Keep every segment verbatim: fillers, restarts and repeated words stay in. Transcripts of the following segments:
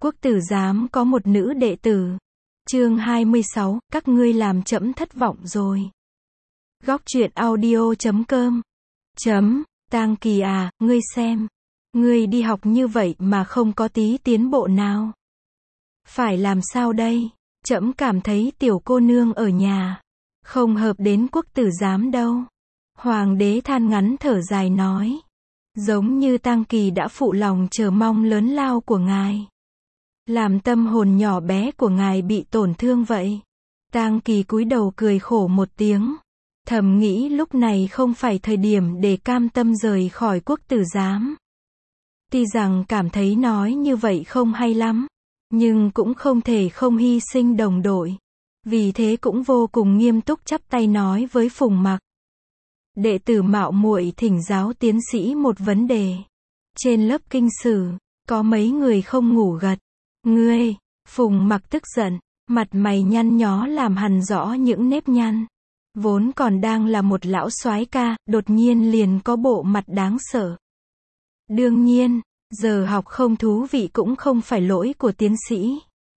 Quốc tử giám có một nữ đệ tử. Chương hai mươi sáu, các ngươi làm trẫm thất vọng rồi. Góc truyện audio chấm com. Chấm, Tang Kỳ à, ngươi xem. Ngươi đi học như vậy mà không có tí tiến bộ nào. Phải làm sao đây? Trẫm cảm thấy tiểu cô nương ở nhà không hợp đến quốc tử giám đâu. Hoàng đế than ngắn thở dài nói. Giống như Tang Kỳ đã phụ lòng chờ mong lớn lao của ngài. Làm tâm hồn nhỏ bé của ngài bị tổn thương vậy. Tang Kỳ cúi đầu cười khổ một tiếng. Thầm nghĩ lúc này không phải thời điểm để cam tâm rời khỏi quốc tử giám. Tuy rằng cảm thấy nói như vậy không hay lắm, nhưng cũng không thể không hy sinh đồng đội. Vì thế cũng vô cùng nghiêm túc chắp tay nói với Phùng Mặc. Đệ tử mạo muội thỉnh giáo tiến sĩ một vấn đề. Trên lớp kinh sử, có mấy người không ngủ gật. Ngươi, Phùng Mặc tức giận, mặt mày nhăn nhó làm hằn rõ những nếp nhăn. Vốn còn đang là một lão soái ca, đột nhiên liền có bộ mặt đáng sợ. Đương nhiên, giờ học không thú vị cũng không phải lỗi của tiến sĩ.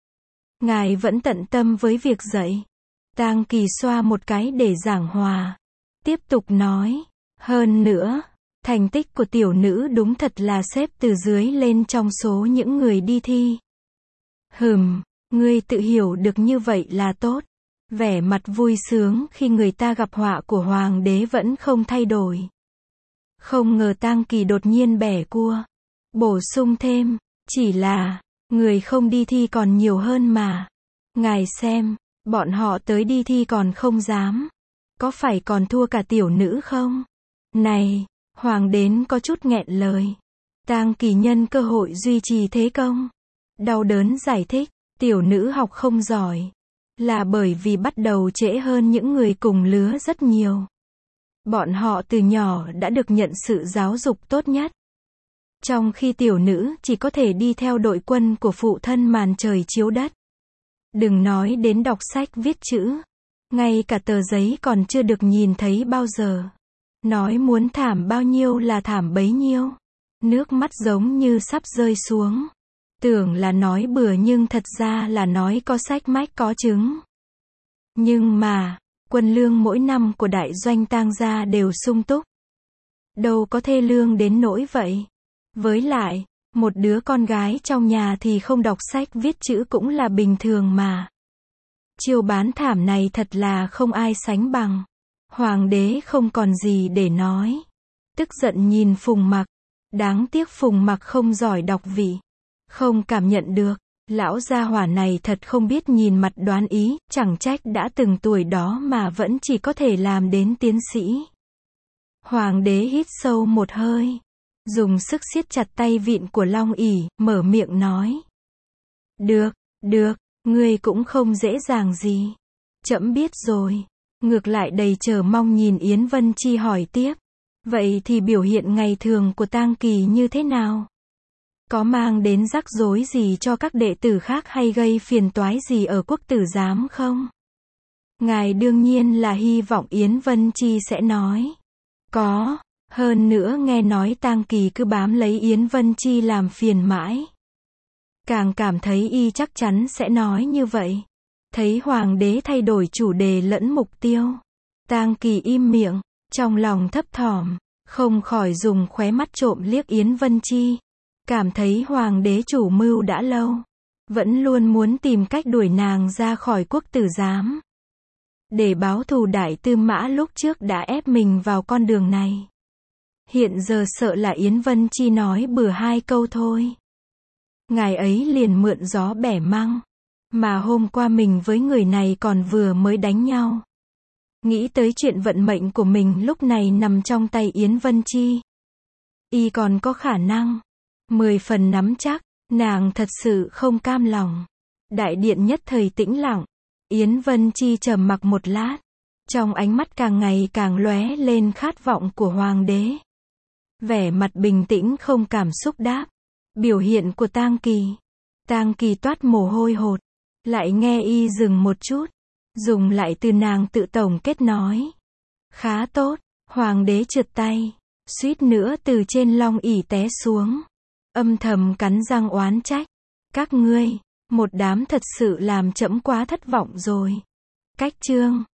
Ngài vẫn tận tâm với việc dạy. Tang Kỳ xoa một cái để giảng hòa. Tiếp tục nói, hơn nữa, thành tích của tiểu nữ đúng thật là xếp từ dưới lên trong số những người đi thi. Hừm, ngươi tự hiểu được như vậy là tốt. Vẻ mặt vui sướng khi người ta gặp họa của hoàng đế vẫn không thay đổi. Không ngờ Tang Kỳ đột nhiên bẻ cua. Bổ sung thêm, chỉ là, người không đi thi còn nhiều hơn mà. Ngài xem, bọn họ tới đi thi còn không dám. Có phải còn thua cả tiểu nữ không? Này, hoàng đến có chút nghẹn lời. Tang Kỳ nhân cơ hội duy trì thế công. Đau đớn giải thích, tiểu nữ học không giỏi. Là bởi vì bắt đầu trễ hơn những người cùng lứa rất nhiều. Bọn họ từ nhỏ đã được nhận sự giáo dục tốt nhất. Trong khi tiểu nữ chỉ có thể đi theo đội quân của phụ thân màn trời chiếu đất. Đừng nói đến đọc sách viết chữ. Ngay cả tờ giấy còn chưa được nhìn thấy bao giờ. Nói muốn thảm bao nhiêu là thảm bấy nhiêu. Nước mắt giống như sắp rơi xuống. Tưởng là nói bừa nhưng thật ra là nói có sách mách có chứng. Nhưng mà, quân lương mỗi năm của đại doanh Tang gia đều sung túc. Đâu có thê lương đến nỗi vậy. Với lại, một đứa con gái trong nhà thì không đọc sách viết chữ cũng là bình thường mà. Chiêu bán thảm này thật là không ai sánh bằng. Hoàng đế không còn gì để nói. Tức giận nhìn Phùng Mặc. Đáng tiếc Phùng Mặc không giỏi đọc vị. Không cảm nhận được. Lão gia hỏa này thật không biết nhìn mặt đoán ý. Chẳng trách đã từng tuổi đó mà vẫn chỉ có thể làm đến tiến sĩ. Hoàng đế hít sâu một hơi. Dùng sức siết chặt tay vịn của Long ỷ, mở miệng nói. Được, được, ngươi cũng không dễ dàng gì. Trẫm biết rồi. Ngược lại đầy chờ mong nhìn Yến Vân Chi hỏi tiếp. Vậy thì biểu hiện ngày thường của Tang Kỳ như thế nào? Có mang đến rắc rối gì cho các đệ tử khác hay gây phiền toái gì ở quốc tử giám không? Ngài đương nhiên là hy vọng Yến Vân Chi sẽ nói. Có. Hơn nữa nghe nói Tang Kỳ cứ bám lấy Yến Vân Chi làm phiền mãi. Càng cảm thấy y chắc chắn sẽ nói như vậy. Thấy hoàng đế thay đổi chủ đề lẫn mục tiêu. Tang Kỳ im miệng, trong lòng thấp thỏm, không khỏi dùng khóe mắt trộm liếc Yến Vân Chi. Cảm thấy hoàng đế chủ mưu đã lâu. Vẫn luôn muốn tìm cách đuổi nàng ra khỏi quốc tử giám. Để báo thù đại tư mã lúc trước đã ép mình vào con đường này. Hiện giờ sợ là Yến Vân Chi nói bừa hai câu thôi. Ngài ấy liền mượn gió bẻ măng. Mà hôm qua mình với người này còn vừa mới đánh nhau. Nghĩ tới chuyện vận mệnh của mình lúc này nằm trong tay Yến Vân Chi. Y còn có khả năng. Mười phần nắm chắc. Nàng thật sự không cam lòng. Đại điện nhất thời tĩnh lặng. Yến Vân Chi trầm mặc một lát. Trong ánh mắt càng ngày càng lóe lên khát vọng của hoàng đế. Vẻ mặt bình tĩnh không cảm xúc đáp. Biểu hiện của Tang Kỳ. Tang Kỳ toát mồ hôi hột. Lại nghe y dừng một chút. Dùng lại từ nàng tự tổng kết nói. Khá tốt. Hoàng đế trượt tay. Suýt nữa từ trên long ỷ té xuống. Âm thầm cắn răng oán trách. Các ngươi, một đám thật sự làm trẫm quá thất vọng rồi. Cách chương